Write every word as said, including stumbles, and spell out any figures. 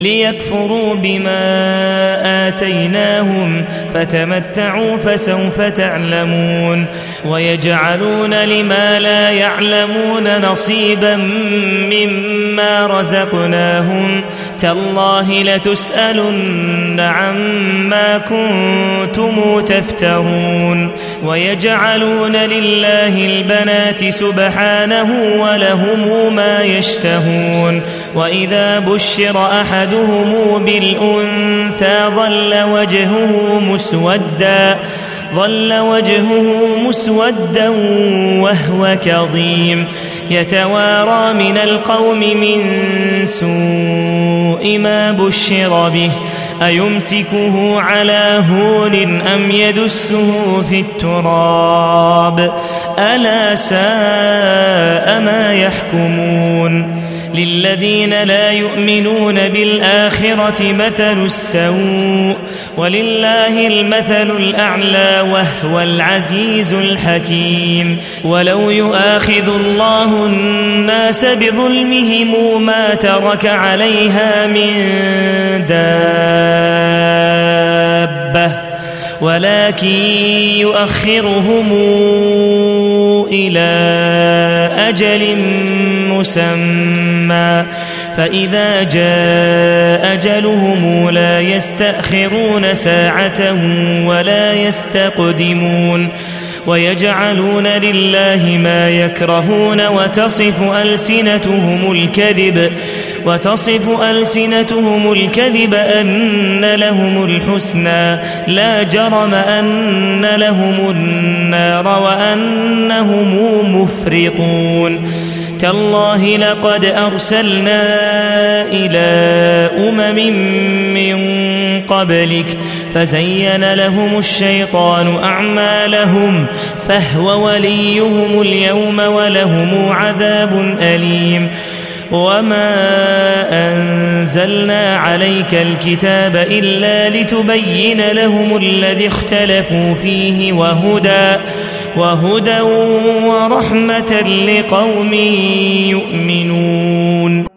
ليكفروا بما آتيناهم فتمتعوا فسوف تعلمون ويجعلون لما لا يعلمون نصيبا مما رزقناهم تالله لتسألن عما كنتم تفترون ويجعلون لله البنات سبحانه ولهم ما يشتهون وإذا بشر أحد أحدهم بالأنثى ظل وجهه مسودا ظل وجهه مسودا وهو كظيم يتوارى من القوم من سوء ما بشر به أيمسكه على هون أم يدسه في التراب ألا ساء ما يحكمون للذين لا يؤمنون بالآخرة مثل السوء ولله المثل الأعلى وهو العزيز الحكيم ولو يؤاخذ الله الناس بظلمهم ما ترك عليها من دابة ولكن يؤخرهم إلى أجل مسمى فإذا جاء أجلهم لا يستأخرون ساعة ولا يستقدمون ويجعلون لله ما يكرهون وتصف ألسنتهم الكذب وتصف ألسنتهم الكذب أن لهم الحسنى لا جرم أن لهم النار وأنهم مفرطون تالله لقد أرسلنا إلى أمم من قبلك فزين لهم الشيطان أعمالهم فهو وليهم اليوم ولهم عذاب أليم وما أنزلنا عليك الكتاب إلا لتبين لهم الذي اختلفوا فيه وهدى وهدى ورحمة لقوم يؤمنون.